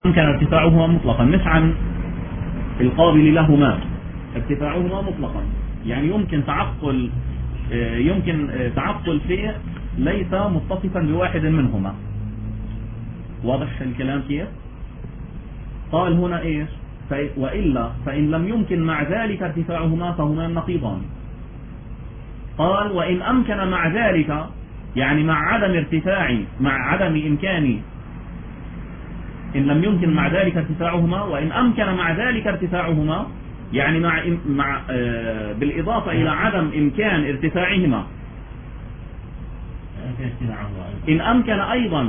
يمكن ارتفاعهما مطلقا مش عن القابل لهما، ارتفاعهما مطلقا يعني يمكن تعقل شيء ليس متصفا بواحد منهما. واضح الكلام كيف؟ قال هنا ايش؟ وإلا فإن لم يمكن مع ذلك ارتفاعهما فهما نقيضان. قال وإن أمكن مع ذلك يعني مع عدم إمكان، إن لم يمكن مع ذلك ارتفاعهما وإن أمكن مع ذلك ارتفاعهما يعني بالإضافة إلى عدم إمكان ارتفاعهما إن أمكن أيضا.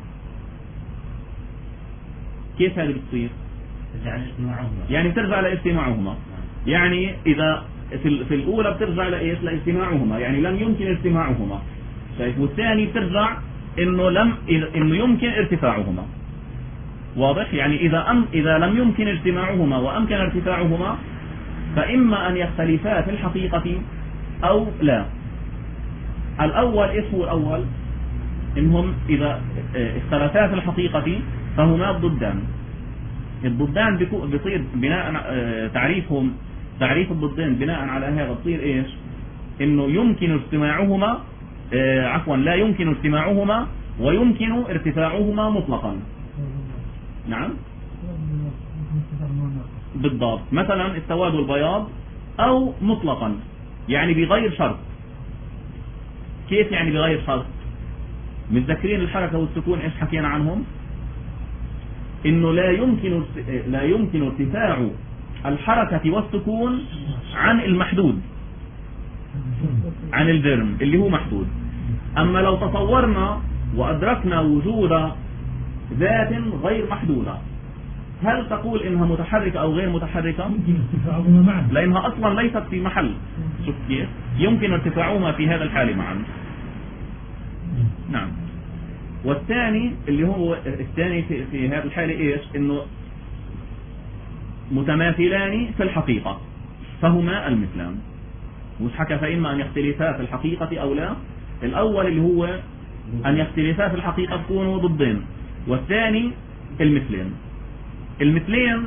كيف هذه بتصير؟ يعني بترجع لاجتماعهما. يعني إذا في الأولى بترجع لاجتماعهما يعني لم يمكن اجتماعهما، والثاني بترجع إنه يمكن ارتفاعهما. واضح؟ يعني إذا لم يمكن اجتماعهما وأمكن ارتفاعهما فإما أن يختلفا في الحقيقة أو لا. الأول إيش هو الأول؟ إنهم إذا اختلفا في الحقيقة فهما الضدان. الضدان بيصير بناء تعريف الضدين بناء على هذا بصير إيش؟ إنه يمكن اجتماعهما لا يمكن اجتماعهما ويمكن ارتفاعهما مطلقا. نعم بالضبط. مثلا السواد والبياض أو مطلقا يعني بغير شرط. كيف يعني بغير شرط؟ متذكرين الحركة والسكون ايش حكينا عنهم؟ انه لا يمكن ارتفاع الحركة والسكون عن المحدود، عن الجرم اللي هو محدود. اما لو تصورنا وادركنا وجود ذات غير محدودة هل تقول انها متحركة او غير متحركة؟ لانها اصلا ليست في محل. شوف كيف يمكن ارتفاعهما في هذا الحال معا. نعم. والثاني اللي هو الثاني في هذا الحال ايش؟ انه متماثلان في الحقيقة فهما المثلان. مش حكى فإما أن يختلفا في الحقيقة أو لا. الأول اللي هو أن يختلفا في الحقيقة تكونوا ضدين، والثاني المثلين. المثلين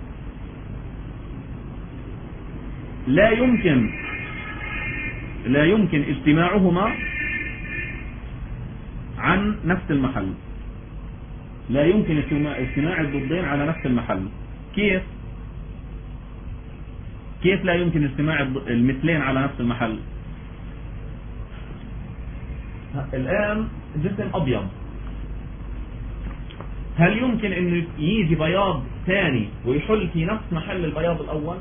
لا يمكن اجتماعهما عن نفس المحل. لا يمكن اجتماع الضدين على نفس المحل. كيف لا يمكن اجتماع المثلين على نفس المحل؟ الآن جسم أبيض، هل يمكن انه يجي بياض ثاني ويحل في نفس محل البياض الأول؟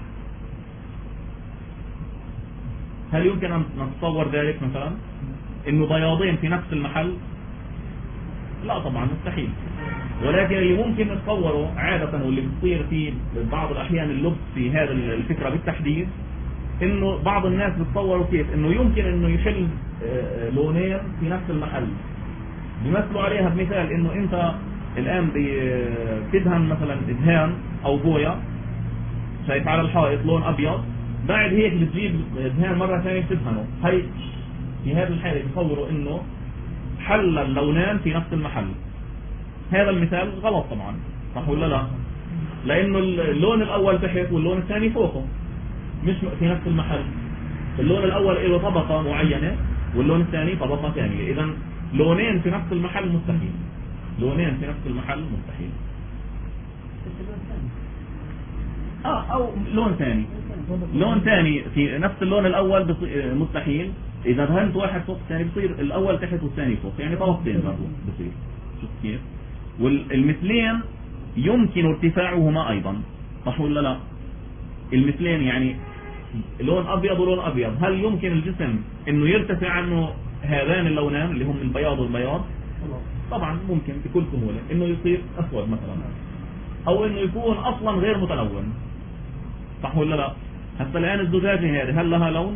هل يمكن أن نتصور ذلك مثلا انه بياضين في نفس المحل؟ لا طبعا مستحيل. ولكن اللي ممكن نتصوره عادة واللي بتصير في بعض الأحيان اللبس في هذا الفكرة بالتحديد، انه بعض الناس بتصوروا كيف انه يمكن انه يحل لونين في نفس المحل. بيمثلوا عليها بمثال انه انت الآن بتدهن مثلا دهان او بويا، شايف على الحائط لون ابيض، بعد هيك بتجيب دهان مرة ثانية تدهنه. هي في هذه الحالة بيصوروا انه حل اللونان في نفس المحل. هذا المثال غلط طبعا، صح ولا لا؟ لانه اللون الاول تحت واللون الثاني فوقه، مش في نفس المحل. اللون الاول له طبقة معينة واللون الثاني طبقة ثانية. اذا لونين في نفس المحل مستحيل. لونين في نفس المحل مستحيل. او لون ثاني في نفس اللون الاول مستحيل. اذا دهنت واحد فوق الثاني بصير الاول تحت والثاني فوق، يعني طبقتين برضه بصير. شوف كيف؟ والمثلين يمكن ارتفاعهما ايضا، صح ولا لا؟ المثلين يعني لون ابيض ولون ابيض، هل يمكن الجسم انه يرتفع عنه هذان اللونان اللي هم البياض والبياض؟ طبعا ممكن بكل سهولة انه يصير اسود مثلا، او انه يكون اصلا غير متلون، صح ولا لا؟ هسه الان الزجاجة هذه هل لها لون؟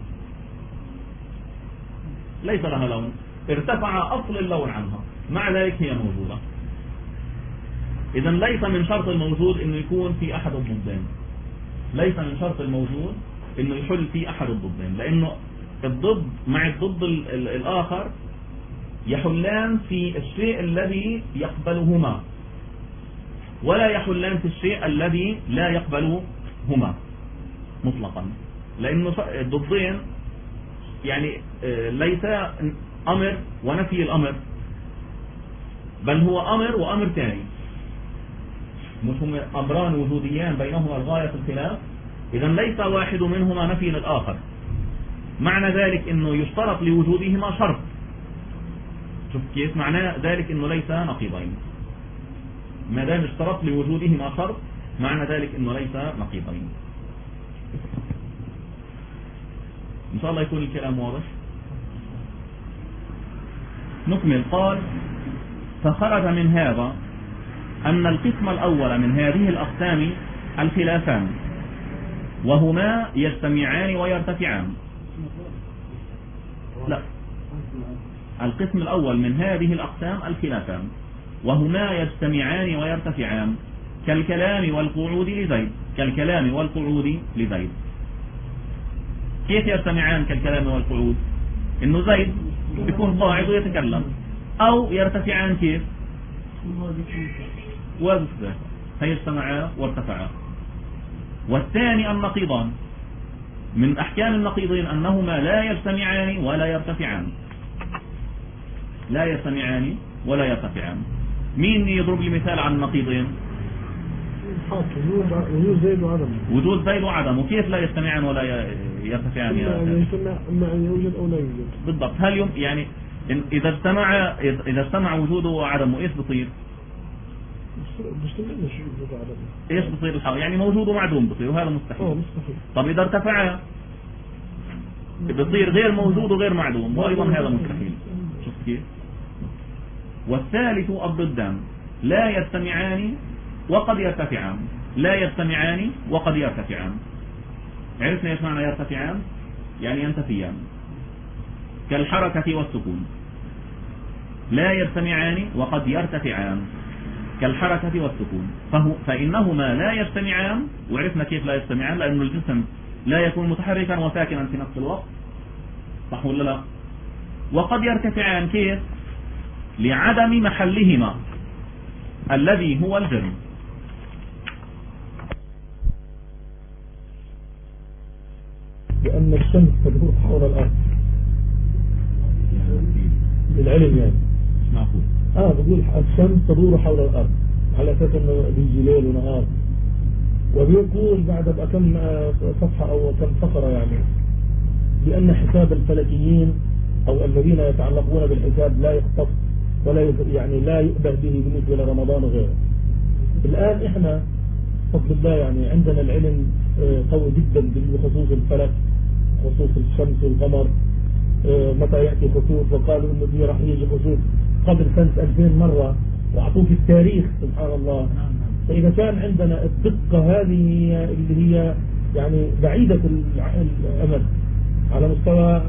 ليس لها لون، ارتفع اصل اللون عنها، مع ذلك هي موجودة. اذا ليس من شرط الموجود انه يكون في احد الضدين. ليس من شرط الموجود انه يحل في احد الضدين، لانه الضد مع الضد الاخر يحلان في الشيء الذي يقبلهما. ولا يحلان في الشيء الذي لا يقبلهما مطلقا، لأنه الضدين يعني ليس أمر ونفي الأمر، بل هو أمر وأمر ثاني، مش هم أمران وجوديان بينهما الغاية في الخلاف. إذا ليس واحد منهما نفي للآخر، معنى ذلك أنه يشترط لوجودهما شرط. شوف كيف معنى ذلك؟ أنه ليس نقيضين، ما دام اشترط لوجودهما شرط معنى ذلك أنه ليس نقيضين. إن شاء الله يكون الكلام واضح. نكمل. قال: فخرج من هذا أن القسم الأول من هذه الأقسام الخلافان، وهما يجتمعان ويرتفعان. لا، القسم الأول من هذه الأقسام الخلافان، وهما يجتمعان ويرتفعان، كالكلام والقعود لزيد. كالكلام والقعود لزيد. كيف يجتمعان كالكلام والقعود؟ إنه زيد يكون قاعد ويتكلم، أو يرتفعان كيف؟ وذكر فيجتمعان وارتفعان. والثاني النقيضان، من أحكام النقيضين أنهما لا يجتمعان ولا يرتفعان. لا يجتمعان ولا يرتفعان. مين يضرب لي مثال عن النقيضين؟ وجود زيد وعدم. وجود زيد وعدم. وكيف لا يجتمعان ولا يرتفعان؟ إما أن يوجد أو لا يوجد. بالضبط. هل يعني إذا اجتمع وجوده وعدمه إيش بصير؟ ايش بصير الحال؟ يعني موجود ومعدوم بصير، وهذا مستحيل. مستحيل. طب اذا ارتفع بصير غير موجود وغير معدوم، وايضا هذا مستحيل. شوف كيف. والثالث الضدان، لا يجتمعان وقد يرتفعان. لا يجتمعان وقد يرتفعان. عرفنا ايش معنى يرتفعان؟ يعني ينتفيان، كالحركة والسكون. لا يجتمعان وقد يرتفعان، كالحركة والسكون. فإنهما لا يجتمعان. وعرفنا كيف لا يجتمعان، لأن الجسم لا يكون متحركا وساكنا في نفس الوقت، صح ولا لا؟ وقد يرتفعان كيف؟ لعدم محلهما الذي هو الجرم. لأن الشمس تدور حول الأرض بالعلم يعني. معقول. بقول الشمس تدور حول الأرض على أساس أنه بيجي ليل ونهار، وبيقول بعد كم صفحة أو كم فقرة يعني بأن حساب الفلكيين أو الذين يتعلقون بالحساب لا يختص ولا يعني لا يؤبه به بالنسبة لرمضان وغيره. الآن إحنا بفضل الله يعني عندنا العلم قوي جدا بخصوص الفلك، خصوص الشمس والقمر، متى يأتي خسوف، وقالوا إنه دي راح يجي خسوف قبل سنة 2000 مرة، وأعطوك التاريخ سبحان الله. فإذا كان عندنا الدقة هذه اللي هي يعني بعيدة الأمد على مستوى،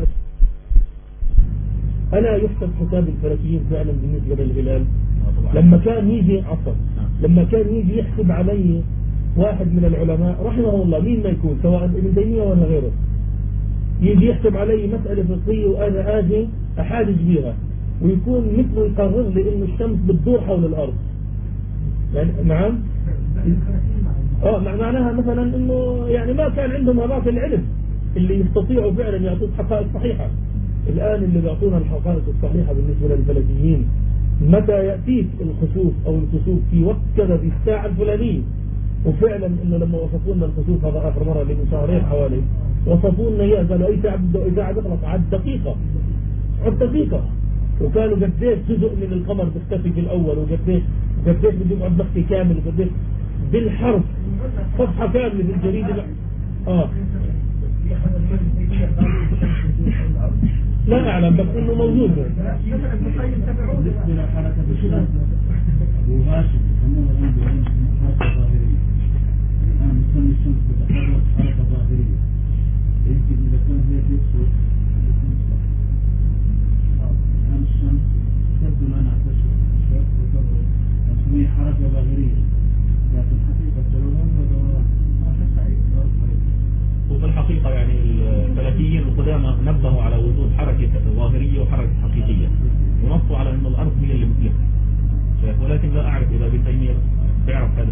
ألا يحسب حساب الفلكيين فعلا بالنسبة للهلال؟ لما كان يجي عصر، لما كان يجي يحسب عليه واحد من العلماء رحمه الله، مين ما يكون سواء ابن تيمية ولا غيره، يجي يحسب علي مسألة فقهية وأنا آجي أحاجج بها، ويكون مثله يقرر لي إنه الشمس بتدور حول الأرض. يعني نعم. معناها مثلا إنه يعني ما كان عندهم هذاك العلم اللي يستطيعوا فعلا يعطوك حقائق صحيحة. الآن اللي بيعطونا الحقائق الصحيحة بالنسبة للفلكيين، متى يأتيك الخسوف أو الكسوف في وقت كذا في الساعة الفلانية، وفعلا إنه لما وصفوا لنا الخسوف هذا آخر مرة اللي من شهرين حوالي، وصفوا لنا إياه قالوا أي ساعة تخلص عد دقيقة، وكانوا قديش جزء من القمر بيختفي بالأول، وقديش بده يقعد بختي كامل، وقديش بالحرف صفحة كاملة في الجريدة. لا أعلم، بس إنه موجود. بالنسبة لحركة الشمس وغاشم يسمونها عندهم حركة ظاهرية. الآن نسمي الشمس تتحرك حركة ظاهرية، يمكن إذا كان هيك يقصد الآن الشمس تبدو لنا تشعر نسميه حركة ظاهرية، لكن حقيقة لو وفي الحقيقة يعني الفلكيين القدامى نبهوا على وجود حركة ظاهرية وحركة حقيقية، ونصوا على أن الأرض هي اللي مثلها، ولكن لا أعرف إذا ابن تيمية بيعرف هذا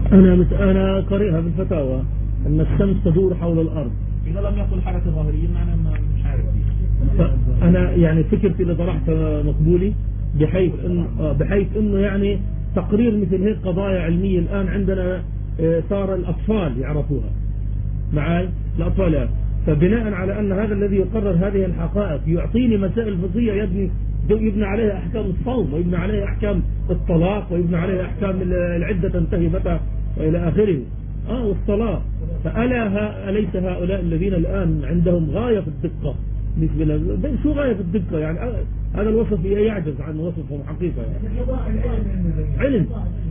أنا قريها في الفتاوى أن الشمس تدور حول الأرض. إذا لم يكن حركة ظاهرية معناه مش عارف أنا يعني فكرتي اللي طرحتها مقبولي بحيث إنه يعني تقرير مثل هيك قضايا علمية الآن عندنا صار الأطفال يعرفوها معي الأطفال، فبناء على أن هذا الذي يقرر هذه الحقائق يعطيني مسائل فقهية يبنى عليها أحكام الصوم ويبنى عليها أحكام الطلاق ويبنى عليها أحكام العدة تنتهي متى وإلى آخره والصلاة. أليس هؤلاء الذين الآن عندهم غاية في الدقة شو غاية في الدقة يعني هذا الوصف يعجز عن وصفهم حقيقة يعني. علم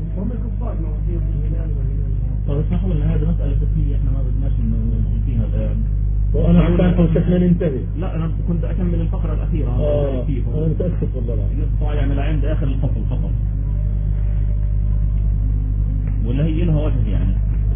طيب اسمحوا لنا هذه مسألة فقهية احنا ما بدناش ندخل فيها الآن. وأنا عشان أوشكنا ننتهي. لا أنا كنت أكمل الفقرة الأخيرة. أنا متأسف والله يقطع يعني لعند آخر الفصل فقط ولا هي لها وجه يعني.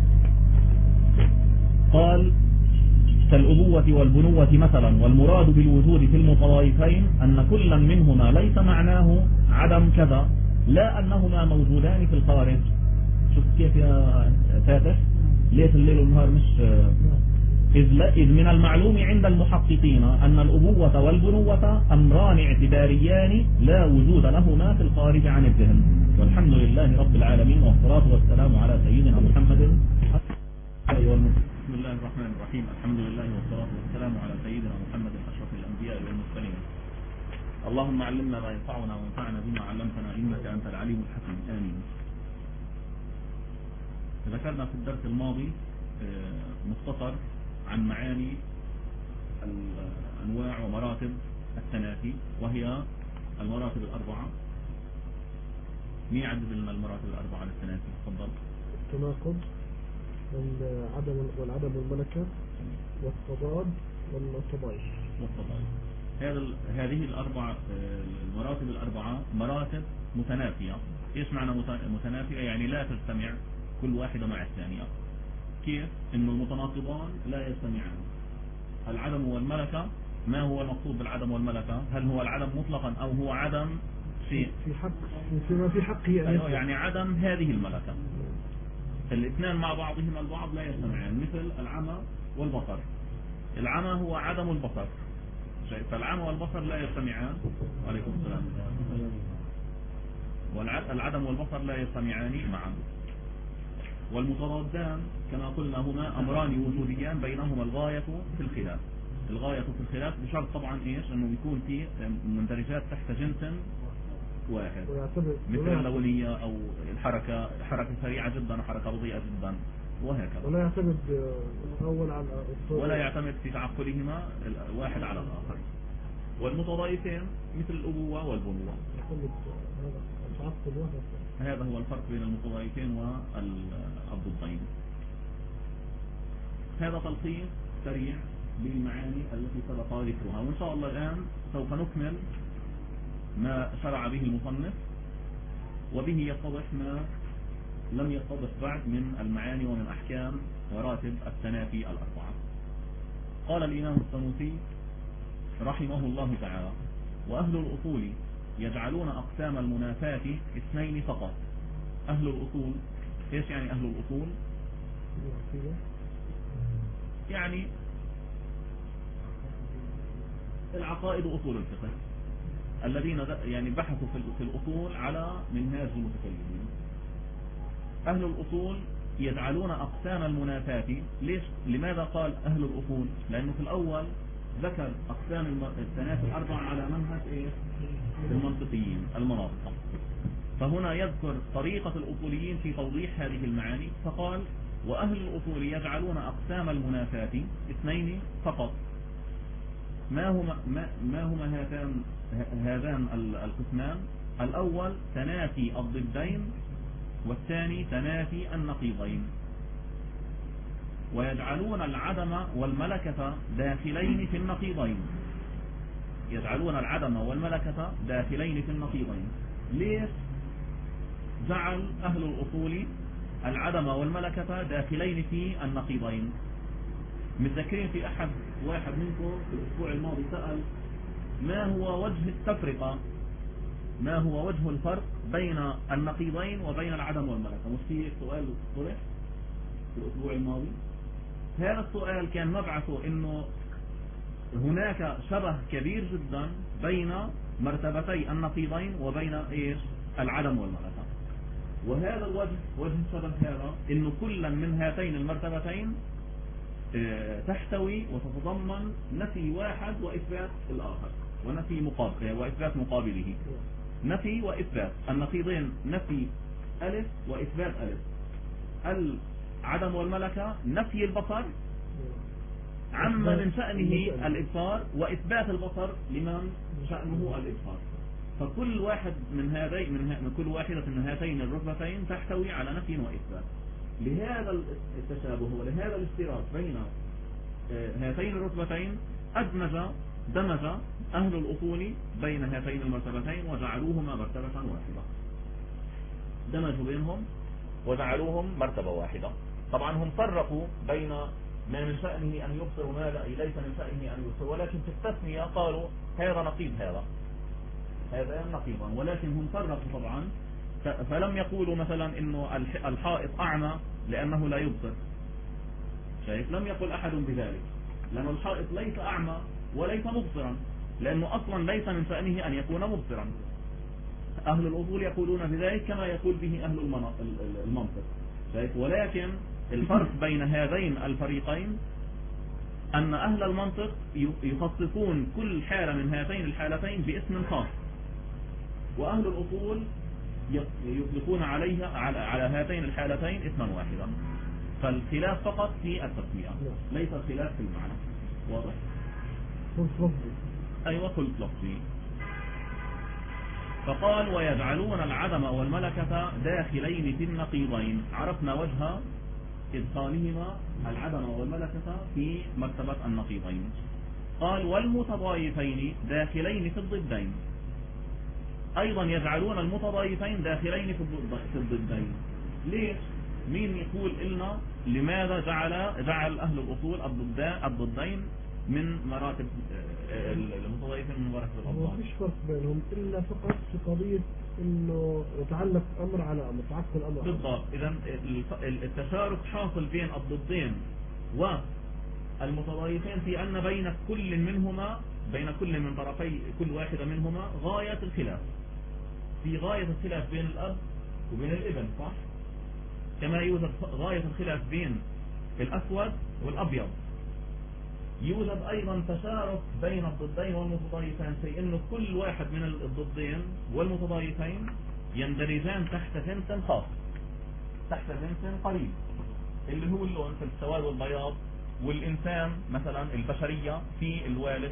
قال كالأبوة والبنوة مثلا، والمراد بالوجود في المتضايفين أن كلا منهما ليس معناه عدم كذا لا أنهما موجودان في الخارج. شوف كيف يا فاتح ليش الليل والنهار مش إذ من المعلوم عند المحققين أن الأبوة والبنوة أمران اعتباريان لا وجود لهما في الخارج عن الذهن. والحمد لله رب العالمين والصلاة والسلام على سيدنا محمد. بسم الله الرحمن الرحيم. الحمد لله والصلاة والسلام على سيدنا محمد أشرف الأنبياء والمرسلين. اللهم علمنا ما ينفعنا وانفعنا بما علمتنا إنك أنت العليم الحكيم. آمين. ذكرنا في الدرس الماضي مختصر عن معاني الأنواع ومراتب التنافي، وهي المراتب الأربعة. مين يعدد لنا المراتب الأربعة للتنافي؟ تفضل. التناقض والعدم والملكة والتضاد والتضايق. هذه الأربعة المراتب الأربعة مراتب متنافية. إيش معنى متنافية؟ يعني لا تجتمع كل واحدة مع الثانية. كيف؟ إنه المتناقضان لا يجتمعان. العدم والملكة، ما هو المقصود بالعدم والملكة؟ هل هو العدم مطلقا أو هو عدم شيء فيما في حقه يعني عدم هذه الملكة. الاثنان مع بعضهما البعض لا يجتمعان، مثل العمى والبصر. العمى هو عدم البصر، فالعمى والبصر لا يجتمعان. عليكم السلام. والعدم والبصر لا يجتمعان معا. والمتضادان كما قلنا هما أمران وجوديان بينهما الغاية في الخلاف. الغاية في الخلاف بشرط طبعا إيش؟ أنه يكون في مندرجات تحت جنس واحد، مثل اللونية أو الحركة، حركة سريعة جدا وحركة بطيئة جدا وهكذا. ولا يعتمد في تعقلهما الواحد على الآخر. والمتضايفين مثل الأبوة والبنوة. هذا هو الفرق بين المتضايفين والضدين. هذا تلخيص سريع بالمعاني التي سبق ذكرها، وإن شاء الله الآن سوف نكمل ما شرع به المصنف، وبه يتضح ما لم يتضح بعد من المعاني ومن أحكام وراتب التنافي الأربعة. قال الإمام السنوسي رحمه الله تعالى: وأهل الأصول يجعلون أقسام المنافاة اثنين فقط. أهل الأصول إيش يعني أهل الأصول؟ يعني العقائد وأصول الفقه الذين يعني بحثوا في الأصول على منهاج المتكلمين. أهل الأصول يجعلون أقسام المنافاة. ليش؟ لماذا قال أهل الأصول؟ لأنه في الأول ذكر أقسام التنافي الأربعة على منهج المنطقيين المناطق، فهنا يذكر طريقة الأصوليين في توضيح هذه المعاني، فقال: وأهل الأصول يجعلون أقسام المنافاة اثنين فقط. ما هما هذان القسمان؟ الأول تنافي الضدين، والثاني تنافي النقيضين. ويجعلون العدم والملكة داخلين في النقيضين. يجعلون العدم والملكة داخلين في النقيضين. ليش جعل أهل الأصول العدم والملكة داخلين في النقيضين؟ متذكرين في واحد منكم في الأسبوع الماضي سأل: ما هو وجه التفرقة ما هو وجه الفرق بين النقيضين وبين العدم والملكة. مش في سؤال طرح في الأسبوع الماضي؟ هذا السؤال كان مبعثه إنه هناك شبه كبير جدا بين مرتبتي النقيضين وبين إيش العدم والملكة. وهذا الوجه، وجه الشبه هذا، إنه كلا من هاتين المرتبتين تحتوي وتتضمن نفي واحد وإثبات الآخر، ونفي مقابل وإثبات مقابله. نفي وإثبات النقيضين، نفي ألف وإثبات ألف. العدم والملكة نفي البصر عما من شأنه الإبصار، وإثبات البصر لمن شأنه الإبصار. فكل واحد من كل واحدة من هاتين الرتبتين تحتوي على نفي وإثبات. لهذا التشابه ولهذا الاشتراك بين هاتين الرتبتين دمج أهل الأصول بين هاتين المرتبتين وجعلوهما مرتبة واحدة. دمجوا بينهم وجعلوهم مرتبة واحدة. طبعا هم فرقوا بين ما من شأنه أن يبصر وما ليس من شأنه أن يبصر، ولكن في التسمية قالوا هذا نقيض هذا نقيضا، ولكن هم فرقوا طبعا. فلم يقولوا مثلا إنه الحائط أعمى لأنه لا يبصر. شايف؟ لم يقل أحد بذلك، لأن الحائط ليس أعمى وليس مبصرا، لأنه أصلا ليس من شأنه أن يكون مبصرا. أهل الأصول يقولون بذلك كما يقول به أهل المنطق. شايف؟ ولكن الفرق بين هذين الفريقين أن أهل المنطق يخصصون كل حالة من هاتين الحالتين باسم خاص، وأهل الأصول يطلقون عليها على هاتين الحالتين اسما واحدا. فالخلاف فقط في التسمية، ليس الخلاف في المعنى. واضح؟ أيوة، خلط لفظي. فقال ويجعلون العدم والملكة داخلين في النقيضين. عرفنا وجه إدخالهما العدم والملكة في مرتبة النقيضين. قال والمتضايفين داخلين في الضدين. أيضا يجعلون المتضايفين داخلين في الضدين. ليش؟ مين يقول لنا لماذا جعل أهل الأصول الضدين من مراتب المتضايفين من مراتب الأضداد؟ ما فيش فرق بينهم إلا فقط في قضية إنه يتعلق أمر على أمر، تعكس الأمر. بالضبط. إذا التشارك حاصل بين الضدين والمتضايفين في أن بين كل من طرفي كل واحدة منهما غاية الخلاف. في غاية الخلاف بين الأب وبين الابن، صح؟ كما يوجد غاية الخلاف بين الأسود والأبيض، يوجد أيضا تشارك بين الضدين والمتضايفين في أنه كل واحد من الضدين والمتضايفين يندرجان تحت جنس خاص، تحت جنس قريب، اللي هو اللون في السواد والبياض. والإنسان مثلا البشرية في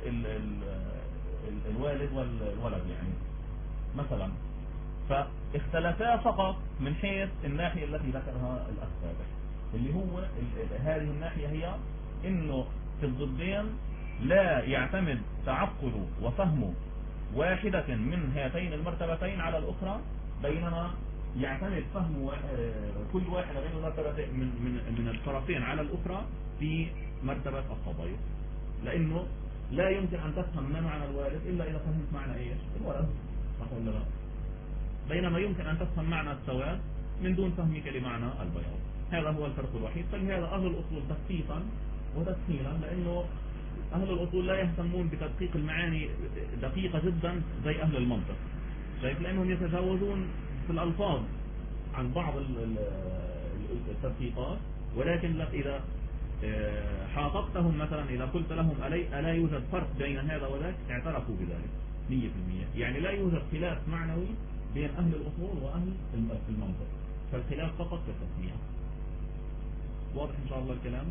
الوالد والولد يعني مثلا. فاختلفا فقط من حيث الناحية التي ذكرها الأخ سابق، اللي هو هذه الناحية هي إنه في الضدين لا يعتمد تعقل وفهم واحدة من هاتين المرتبتين على الأخرى، بينما يعتمد فهم كل واحدة من المرتبتين من الطرفين على الأخرى في مرتبة التضايف. لأنه لا يمكن أن تفهم ما معنى الوالد إلا إذا فهمت معنى إيش الولد، صح ولا لا؟ بينما يمكن أن تفهم معنى السواد من دون فهمك لمعنى البياض. هذا هو الفرق الوحيد. فلهذا أهل الأصول تخصيصا وتسهيلا، لأنه أهل الأصول لا يهتمون بتدقيق المعاني دقيقة جدا زي أهل المنطق، شايف؟ لأنهم يتجاوزون في الألفاظ عن بعض التدقيقات. ولكن إذا حاطبتهم مثلا، إذا قلت لهم ألا يوجد فرق بين هذا وذاك، اعترفوا بذلك 100%. يعني لا يوجد خلاف معنوي بين أهل الأصول وأهل المنطق، فالخلاف فقط في التسمية. واضح إن شاء الله الكلام؟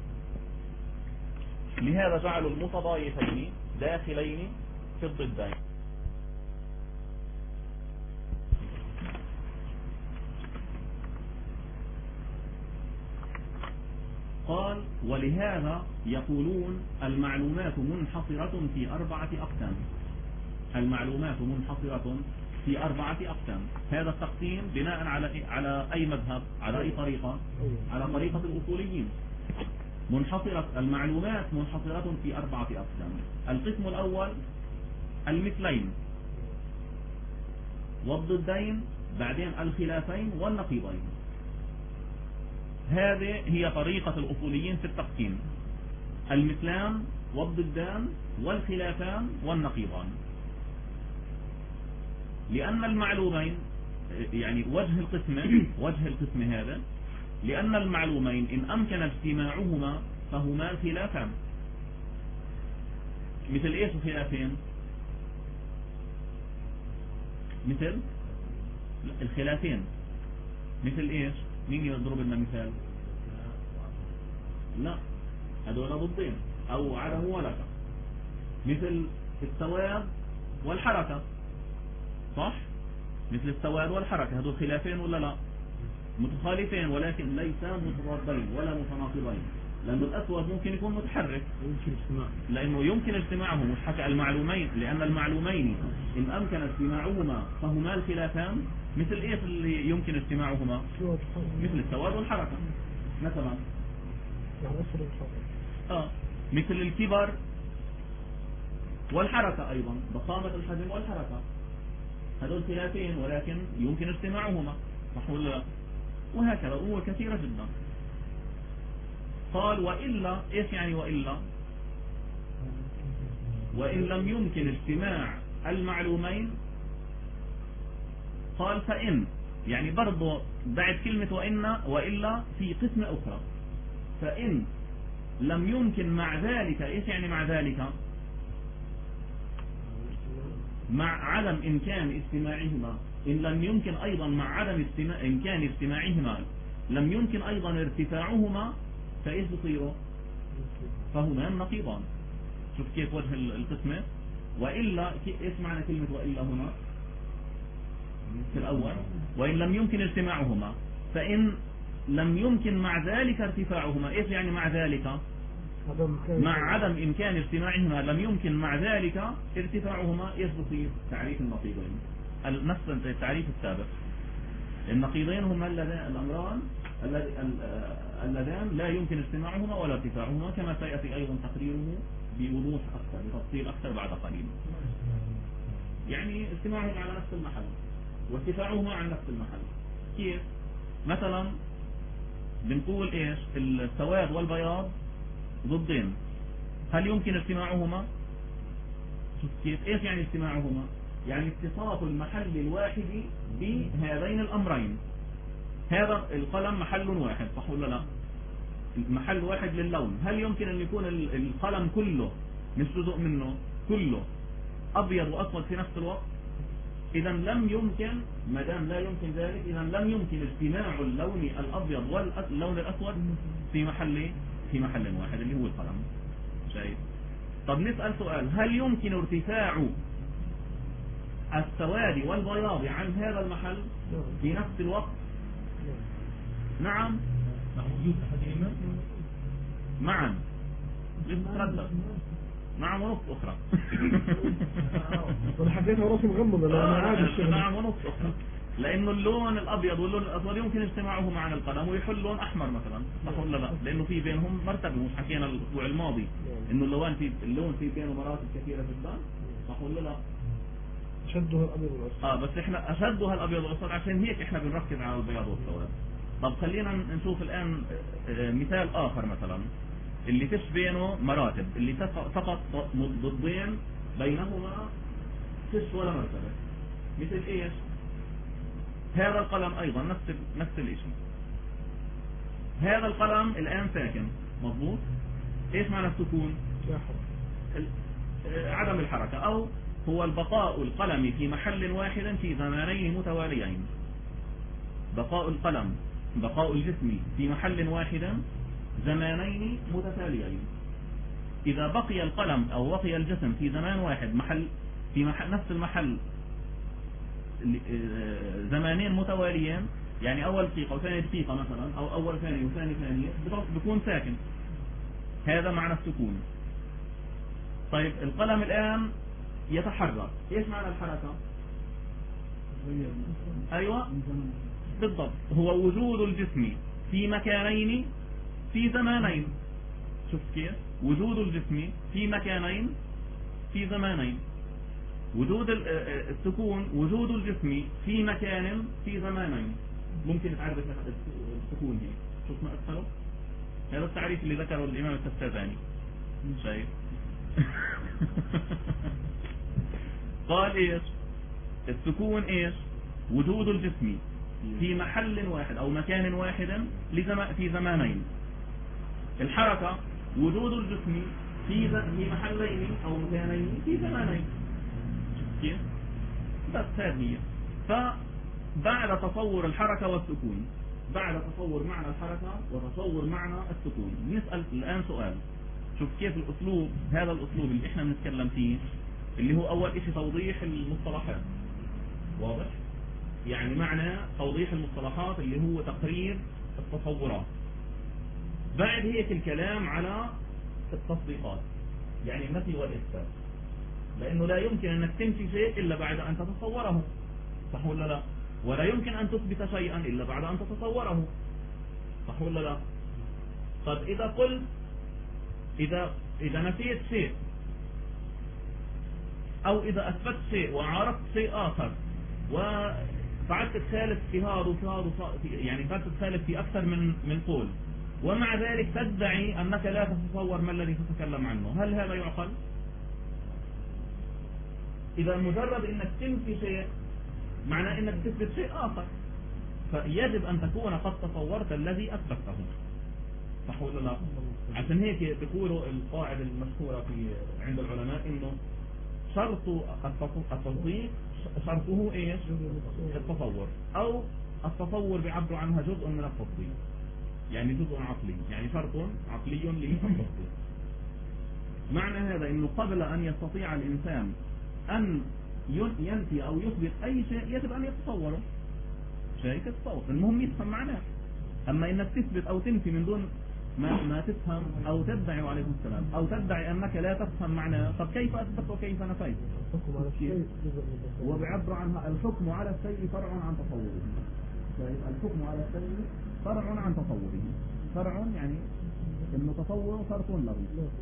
لهذا جعلوا المتضايفين داخلين في الضدين. قال ولهذا يقولون المعلومات منحصرة في 4 أقسام. المعلومات منحصرة في 4 أقسام. هذا التقسيم بناء على أي مذهب، على أي طريقة؟ على طريقة الأصوليين. المعلومات منحصرة في 4 أقسام. القسم الأول المثلين. والضدين بعدين الخلافين والنقيضين. هذه هي طريقة الأصوليين في التقسيم: المثلان والضدان والخلافان والنقيضان. لأن المعلومين يعني وجه القسم هذا، لأن المعلومين إن أمكن اجتماعهما فهما خلافان. مثل إيش الخلافين؟ مثل الخلافين مثل إيش؟ مين يضرب لنا مثال؟ لا، هذول ضدين أو عدم ولكة. مثل السواد والحركة، صح؟ مثل السواد والحركة، هذول خلافين ولا لا؟ متخالفين، ولكن ليس متضادين ولا متناقضين، لأن الأسود ممكن يكون متحرك لأنه يمكن اجتماعهم. مش حكى المعلومين، لأن المعلومين إن أمكن اجتماعهما فهما الخلافان. مثل إيش اللي يمكن اجتماعهما؟ مثل السواد والحركة مثلا. مثل الكبر والحركة أيضا، ضخامة الحجم والحركة، هذول خلافين ولكن يمكن اجتماعهما، صح ولا لا؟ وهكذا أمور كثيرة جدا. قال وإلا، إيش يعني وإلا؟ وإن لم يمكن اجتماع المعلومين، قال فإن، يعني برضو بعد كلمة وإلا في قسمة أخرى. فإن لم يمكن مع ذلك، إيش يعني مع ذلك؟ مع عدم إمكان اجتماعهما. إن لم يمكن أيضا مع عدم إمكان اجتماعهما لم يمكن أيضا ارتفاعهما، فإيش بصيروا؟ فهما نقيضان. شوف كيف وجه القسمة. وإلا، إيش معنى كلمة وإلا هنا في الأول؟ وإن لم يمكن اجتماعهما، فإن لم يمكن مع ذلك ارتفاعهما، إيش يعني مع ذلك؟ مع عدم إمكان اجتماعهما لم يمكن مع ذلك ارتفاعهما. إيش بصير؟ تعريف النقيضين نفس التعريف السابق. النقيضين هما الأمران اللذان لا يمكن اجتماعهما ولا ارتفاعهما، كما سيأتي أيضا تقريره بوضوح أكثر بتفصيل أكثر بعد قليل. يعني اجتماعهما على نفس المحل وارتفاعهما عن نفس المحل. كيف؟ مثلا بنقول إيش؟ السواد والبياض ضدين، هل يمكن اجتماعهما؟ شوف كيف. إيش يعني اجتماعهما؟ يعني اتصاف المحل الواحد بهذين الأمرين. هذا القلم محل واحد، صح ولا لا؟ محل واحد للون. هل يمكن أن يكون القلم كله مش جزء منه كله أبيض وأسود في نفس الوقت؟ إذا لم يمكن، ما دام لا يمكن ذلك، إذا لم يمكن اجتماع اللون الأبيض واللون الأسود في محل واحد اللي هو القلم. شايف؟ طب نسأل سؤال: هل يمكن ارتفاع السواد والبياض عن هذا المحل في نفس الوقت؟ نعم، معا للتردد، نعم ونص أخرى. أنا حكيتها راسي مغمض. نعم ونص أخرى، لأنه اللون الأبيض واللون الأسود يمكن اجتماعهما عن القلم ويحل لون أحمر مثلا، صح ولا لا؟ لأنه في بينهم مرتبة. مش حكينا الأسبوع الماضي إنه اللون في بينه مراتب كثيرة جدا، صح ولا لا؟ أشدها الأبيض والأسود. بس إحنا أشدها الأبيض والأسود، عشان هيك إحنا بنركز على البياض والسواد. طب خلينا نشوف الآن مثال آخر، مثلا اللي فيش بينه مراتب، اللي فقط ضدين بينهما فيش ولا مرتبة. مثل إيش؟ هذا القلم أيضا نفس الشيء. هذا القلم الآن ساكن، مضبوط؟ إيش معنى السكون؟ عدم الحركة، أو هو البقاء القلم في محل واحد في زمانين متواليين. بقاء القلم، بقاء الجسم في محل واحد زمانين متتاليين. إذا بقي القلم أو بقي الجسم في زمان واحد نفس المحل زمانين متواليين، يعني أول دقيقة وثانية دقيقة مثلا، أو أول ثانية وثانية ثانية، بيكون ساكن. هذا معنى السكون. طيب القلم الآن يتحرك، إيش معنى الحركة؟ أيوة بالضبط، هو وجود الجسم في مكانين في زمانين. شوف كيف؟ وجود الجسم في مكانين في زمانين. وجود السكون وجود الجسم في مكان في زمانين. ممكن تعرف السكون هيك شوف ما أسهله. هذا التعريف اللي ذكره الإمام التفتازاني. شايف؟ قال إيش؟ السكون إيش؟ وجود الجسم في محل واحد أو مكان واحد في زمانين. الحركة وجود الجسم في محلين أو مكانين في زمانين. كيف؟ بس هذه هي. فبعد تصور الحركة والسكون، بعد تصور معنى الحركة وتصور معنى السكون، نسأل الآن سؤال. شوف كيف الأسلوب، هذا الأسلوب اللي إحنا بنتكلم فيه اللي هو أول إشي توضيح المصطلحات. واضح؟ يعني معنى توضيح المصطلحات اللي هو تقرير التصورات. بعد هيك الكلام على التصديقات، يعني النفي والإثبات، لأنه لا يمكن أنك تنفي شيء إلا بعد أن تتصوره، صح ولا لا؟ ولا يمكن أن تثبت شيئا إلا بعد أن تتصوره، صح ولا لا؟ طب إذا قلت إذا نفيت شيء أو إذا أثبت شيء وعارضت شيء آخر وفعلت تخالف في هذا وفي يعني فعلت تخالف في أكثر من قول، ومع ذلك تدعي أنك لا تتصور ما الذي تتكلم عنه، هل هذا يعقل؟ إذا مجرد أنك تنفي شيء معناه أنك تثبت شيء آخر، فيجب أن تكون قد تصورت الذي أثبته، صح ولا لا؟ عشان هيك بيقولوا القاعدة المشهورة عند العلماء إنه شرط التصديق شرطه إيش؟ التصور، أو التصور بيعبر عنها جزء من التصديق، يعني جزء عقلي، يعني شرط عقلي للتصديق. معنى هذا إنه قبل أن يستطيع الإنسان أن ينفي أو يثبت أي شيء يجب أن يتصوره. شيء يتصور، المهم يفهم معناه. أما إنك تثبت أو تنفي من دون ما تفهم، أو تدعي عليه السلام أو تدعي أنك لا تفهم معناه، طب كيف أثبت وكيف نفيت؟ وبيعبر عنها الحكم على الشيء فرع عن تصوره. الحكم على الشيء فرع عن تصوره. فرع يعني إنه تصوره شرط له.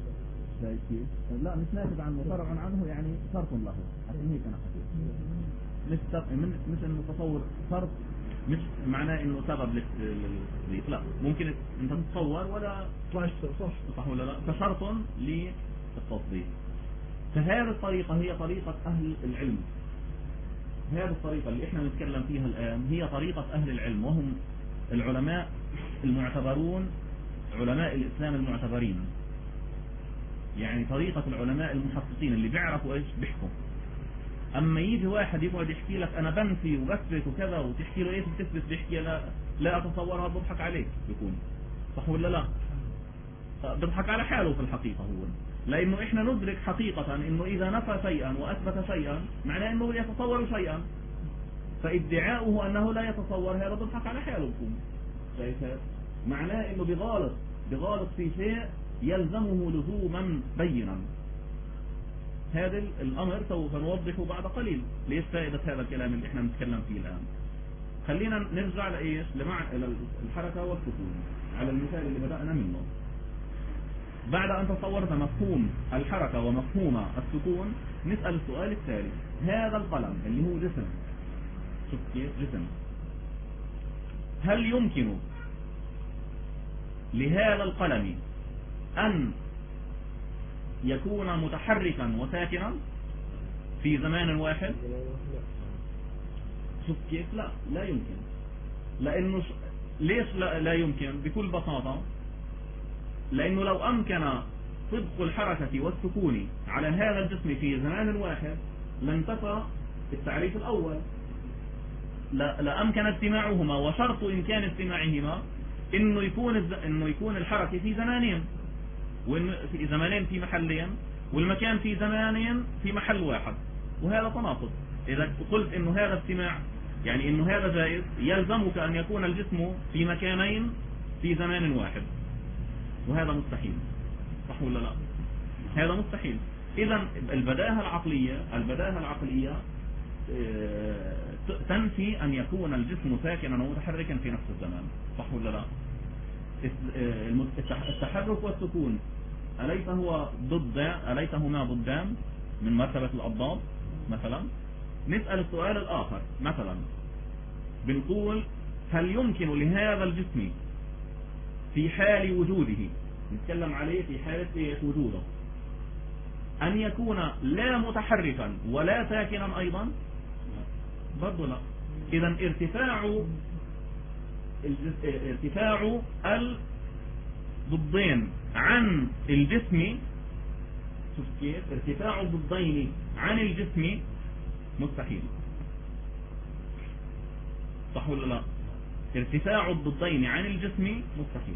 لا مش ناتج عنه، فرع عنه يعني شرط له. عشان هيك أنا حكيت مش إنه تصور شرط، مش معناه إنه سبب للتصديق، لا، ممكن أنت تتصور ولا صح ولا لا، فشرط للتصديق. فهذه الطريقة هي طريقة أهل العلم. هذه الطريقة اللي إحنا نتكلم فيها الآن هي طريقة أهل العلم، وهم العلماء المعتبرون، علماء الإسلام المعتبرين، يعني طريقة العلماء المحققين اللي بيعرفوا إيش بيحكوا. أما يجي واحد يقعد يحكي لك أنا بنفي وبثبت وكذا، وتحكي له إيش بتثبت، بيحكي لا أتصورها، بضحك عليك، بيكون صح ولا لا؟ بضحك على حاله في الحقيقة هو، لأنه إحنا ندرك حقيقة إنه إذا نفى شيئا وأثبت شيئا معناه إنه يتصور شيئا، فادعاؤه أنه لا يتصور هذا بضحك على حاله بيكون. شايف؟ معناه إنه بغالط في شيء يلزمه لزوما بينا. هذا الأمر سوف نوضحه بعد قليل ليش فائدة هذا الكلام اللي احنا نتكلم فيه الآن. خلينا نرجع لإيش إلى الحركة والسكون على المثال اللي بدأنا منه. بعد أن تصورت مفهوم الحركة ومفهوم السكون نسأل السؤال التالي: هذا القلم اللي هو جسم، شوف كيف جسم، هل يمكن لهذا القلم أن يكون متحركا وساكنا في زمان واحد؟ شوف كيف؟ لا يمكن. لأنه ليش لا يمكن؟ بكل بساطة لأنه لو أمكن طبق الحركة والسكون على هذا الجسم في زمان واحد لانتفى التعريف الأول، لأمكن اجتماعهما، وشرط إمكان اجتماعهما إنه يكون الحركة في زمانين، وإن في زمانين في محلين، والمكان في زمانين في محل واحد، وهذا تناقض. إذا قلت إنه هذا اجتماع يعني إنه هذا جائز، يلزمك أن يكون الجسم في مكانين في زمان واحد، وهذا مستحيل، صح ولا لا؟ هذا مستحيل. إذا البداهة العقلية تنفي أن يكون الجسم ساكنا ومتحركا في نفس الزمان، صح ولا لا؟ التحرك والسكون أليس هما ضدان من مرتبة الأضداد؟ مثلا نسأل السؤال الآخر، مثلا بنقول هل يمكن لهذا الجسم في حال وجوده، نتكلم عليه في حالة وجوده، أن يكون لا متحركا ولا ساكنا أيضا؟ برضو لا. إذا ارتفاع الضدين عن الجسم، شوف كيف ارتفاع الضدين عن الجسم مستحيل، صح ولا لا؟ ارتفاع الضدين عن الجسم مستحيل،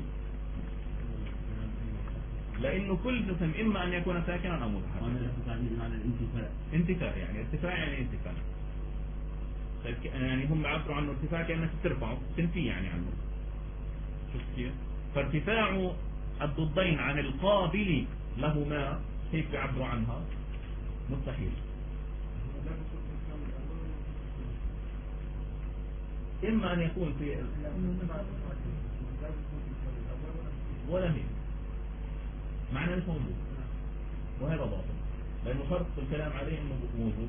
لأنه كل جسم إما أن يكون ساكنا أو متحركا. انتفاع يعني ارتفاع يعني انتفاع، يعني هم عبروا عنه ارتفاع كأنك ترفعه تنفي يعني عنه. شوف كيف؟ فارتفاع الضدين عن القابل لهما كيف يعبروا عنها؟ مستحيل. إما أن يكون في ولا هي معنى مش موجود، وهذا باطل، لأنه شرط الكلام عليه أنه موجود،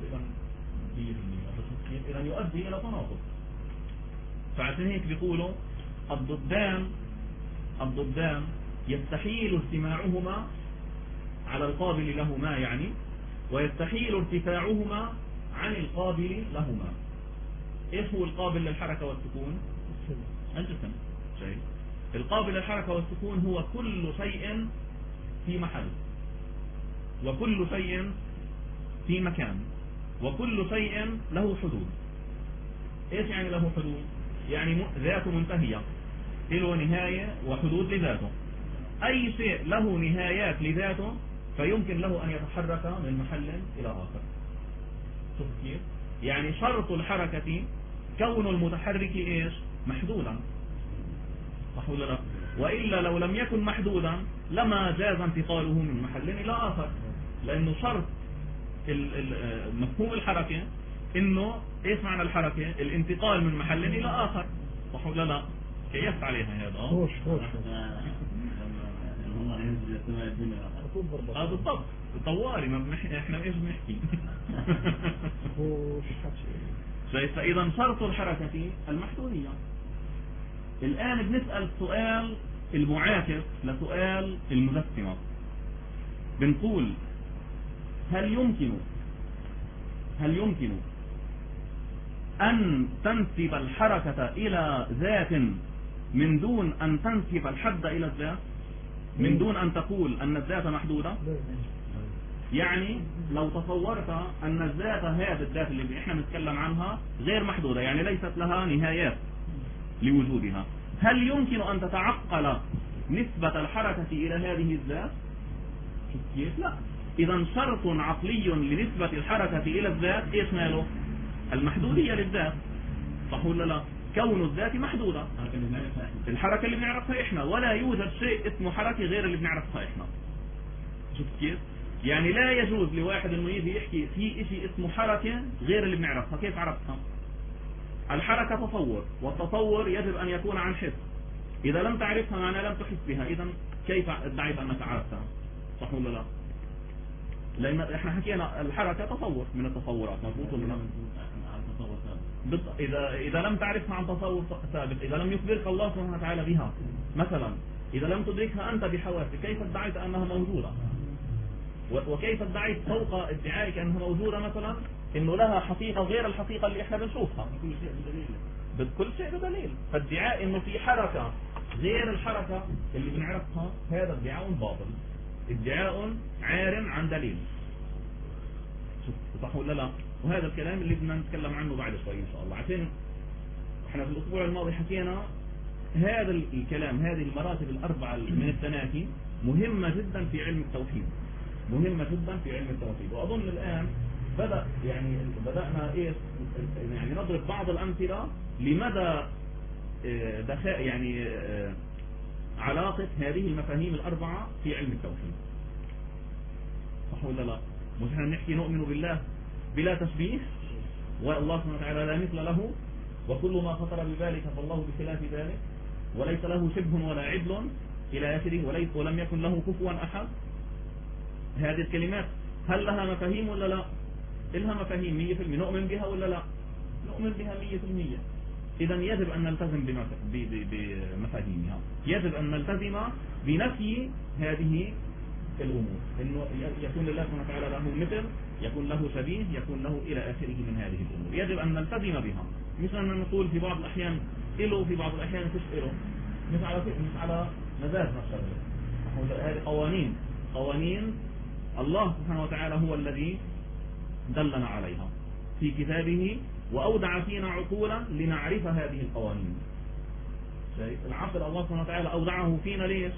إذا يؤدي إلى تناقض. فعشان هيك بيقولوا الضدان يستحيل اجتماعهما على القابل لهما يعني، ويستحيل ارتفاعهما عن القابل لهما. ايش هو القابل للحركة والسكون؟ الجسم. شيء القابل للحركة والسكون هو كل شيء في محل، وكل شيء في مكان، وكل شيء له حدود. ايش يعني له حدود؟ يعني ذاته منتهية، له نهاية وحدود لذاته. اي شيء له نهايات لذاته فيمكن له ان يتحرك من محل الى اخر. شوف كيف؟ يعني شرط الحركة كون المتحرك ايش؟ محدودا، صح ولا لا؟ وإلا لو لم يكن محدودا لما جاز انتقاله من محل إلى آخر، لأنه شرط مفهوم الحركة إنه إيش معنى الحركة؟ الانتقال من محل إلى آخر، صح ولا لا؟ كيفت عليها هذا؟ خوش بالضبط طوالي ما احنا ايش بنحكي. فإذا شرط الحركة المحدودية. الآن بنسأل سؤال المعاكس لسؤال المجسمة، بنقول هل يمكن أن تنسب الحركة إلى ذات من دون أن تنسب الحد إلى الذات، من دون أن تقول أن الذات محدودة؟ يعني لو تصورت أن الذات هذه الذات اللي احنا بنتكلم عنها غير محدودة، يعني ليست لها نهايات لوجودها، هل يمكن أن تتعقل نسبة الحركة إلى هذه الذات؟ شوف كيف؟ لا. إذا شرط عقلي لنسبة الحركة إلى الذات إيش ماله؟ المحدودية للذات، صح ولا لا؟ كون الذات محدودة، الحركة اللي بنعرفها إحنا، ولا يوجد شيء اسمه حركة غير اللي بنعرفها إحنا. شوف كيف؟ يعني لا يجوز لواحد إنه يجي يحكي في شيء اسمه حركة غير اللي بنعرفها. كيف عرفتها؟ الحركة تصور، والتصور يجب أن يكون عن حس. إذا لم تعرفها معناه لم تحس بها، إذا كيف ادعيت أنك عرفتها؟ صح ولا لا؟ لأن احنا حكينا الحركة تصور من التصورات، مضبوط ولا لا؟ إذا لم تعرفها عن تصور ثابت، إذا لم يخبرك الله سبحانه وتعالى بها مثلا، إذا لم تدركها أنت بحواسك، كيف ادعيت أنها موجودة؟ وكيف ادعيت فوق ادعائك أنها موجودة مثلا إنه لها حقيقة غير الحقيقة اللي احنا بنشوفها؟ كل شيء بدليل. فادعاء إنه في حركة غير الحركة اللي بنعرفها هذا ادعاء باطل، ادعاء عار عن دليل، صح ولا لا؟ وهذا الكلام اللي بدنا نتكلم عنه بعد شوي إن شاء الله. عشان احنا في الأسبوع الماضي حكينا هذا الكلام، هذه المراتب الأربعة من التنافي مهمة جدا في علم التوحيد، مهمة جدا في علم التوحيد. وأظن الآن بدأنا يعني نضرب بعض الأمثلة لمدى علاقة هذه المفاهيم الأربعة في علم التوحيد، صح ولا لا؟ مش احنا نحكي نؤمن بالله بلا تشبيه، والله سبحانه وتعالى لا مثل له، وكل ما خطر بذلك فالله بخلاف ذلك، وليس له شبه ولا عدل إلى آخره، ولم يكن له كفوا أحد. هذه الكلمات هل لها مفاهيم ولا لا؟ إلها مفاهيم 100%، نؤمن بها ولا لا؟ نؤمن بها 100%. إذا يجب أن نلتزم بمفاهيمها، يجب أن نلتزم بنفي هذه الأمور، إنه يكون الله سبحانه وتعالى له مثل، يكون له شبيه، يكون له إلى آخره من هذه الأمور، يجب أن نلتزم بها، مش أن نقول في بعض الأحيان إله وفي بعض الأحيان فيش إله، مش على مزاجنا الشرعي. هذه قوانين الله سبحانه وتعالى هو الذي دلنا عليها في كتابه، وأودع فينا عقولا لنعرف هذه القوانين. العقل الله سبحانه وتعالى أودعه فينا ليش؟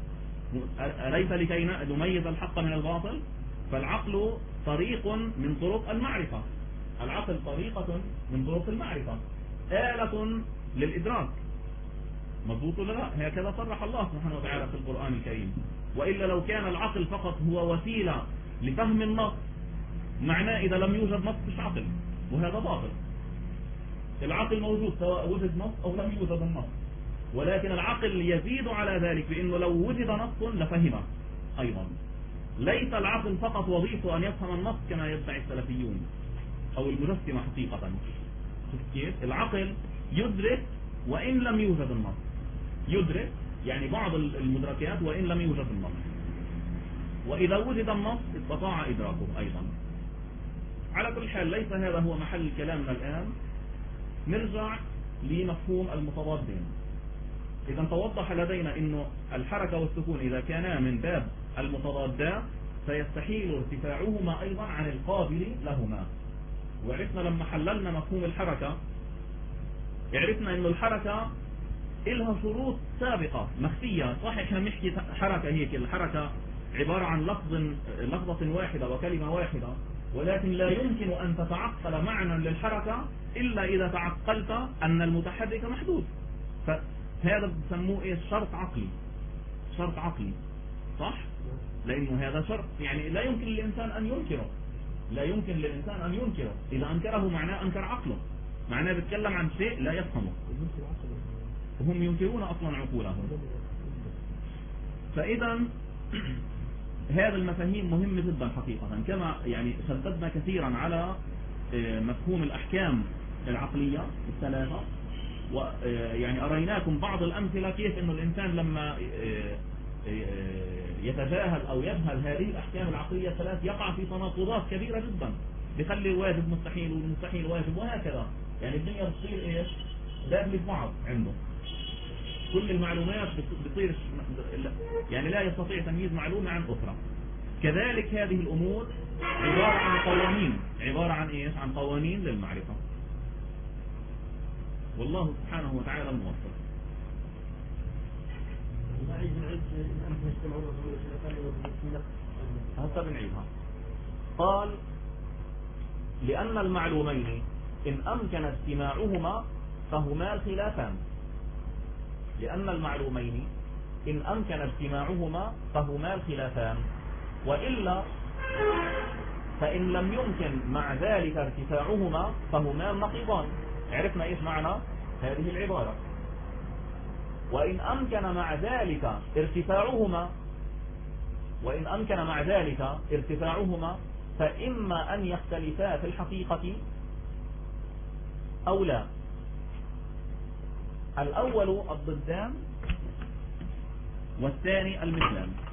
أليس لكي نميز الحق من الباطل؟ فالعقل طريق من طرق المعرفة، العقل طريقة من طرق المعرفة، آلة للإدراك. مضبوط ولا لا؟ هكذا صرح الله سبحانه وتعالى في القرآن الكريم. وإلا لو كان العقل فقط هو وسيلة لفهم النص، معناه إذا لم يوجد نص مش عقل، وهذا باطل. العقل موجود سواء وجد نص أو لم يوجد النص، ولكن العقل يزيد على ذلك بأنه لو وجد نص لفهمه أيضا. ليس العقل فقط وظيفته أن يفهم النص كما يدعي السلفيون أو المجسمة حقيقة. كيف؟ العقل يدرك وإن لم يوجد النص، يدرك يعني بعض المدركات وإن لم يوجد النص، وإذا وجد النص استطاع إدراكه أيضا. على كل حال ليس هذا هو محل كلامنا الآن. نرجع لمفهوم المتضادين. إذا توضح لدينا أنه الحركة والسكون إذا كانا من باب المتضادات سيستحيل ارتفاعهما أيضا عن القابل لهما. وعرفنا لما حللنا مفهوم الحركة، عرفنا أن الحركة إلها شروط سابقة مخفية. صح احنا بنحكي حركة هيك، الحركة عبارة عن لفظة واحدة وكلمة واحدة، ولكن لا يمكن أن تتعقل معنى للحركة إلا إذا تعقلت أن المتحرك محدود. فهذا بسموه إيه؟ شرط عقلي. شرط عقلي، صح؟ لأنه هذا شرط يعني لا يمكن للإنسان أن ينكره، لا يمكن للإنسان أن ينكره. إذا أنكره معناه أنكر عقله، معناه بيتكلم عن شيء لا يفهمه، وهم ينكرون أصلا عقولهم. فإذا هذا المفاهيم مهمة جدا حقيقة. كما يعني شددنا كثيرا على مفهوم الأحكام العقلية الثلاثة، ويعني أريناكم بعض الأمثلة كيف أن الإنسان لما يتجاهل أو يجهل هذه الأحكام العقلية الثلاث يقع في تناقضات كبيرة جدا، بيخلي الواجب مستحيل والمستحيل واجب، وهكذا. يعني الدنيا بتصير إيش؟ داخل في بعض عنده، كل المعلومات بتصير يعني لا يستطيع تمييز معلومة عن أخرى. كذلك هذه الأمور عبارة عن قوانين، عبارة عن إيش؟ عن قوانين للمعرفة. والله سبحانه وتعالى الموفق. هسه بنعيدها. قال: لأن المعلومين إن أمكن اجتماعهما فهما الخلافان. لأن المعلومين إن أمكن اجتماعهما فهما الخلافان، وإلا فإن لم يمكن مع ذلك ارتفاعهما فهما النقيضان. عرفنا إيش معنى هذه العبارة؟ وإن أمكن مع ذلك ارتفاعهما فإما أن يختلفا في الحقيقة أو لا. الأول الضدان والثاني المثلان.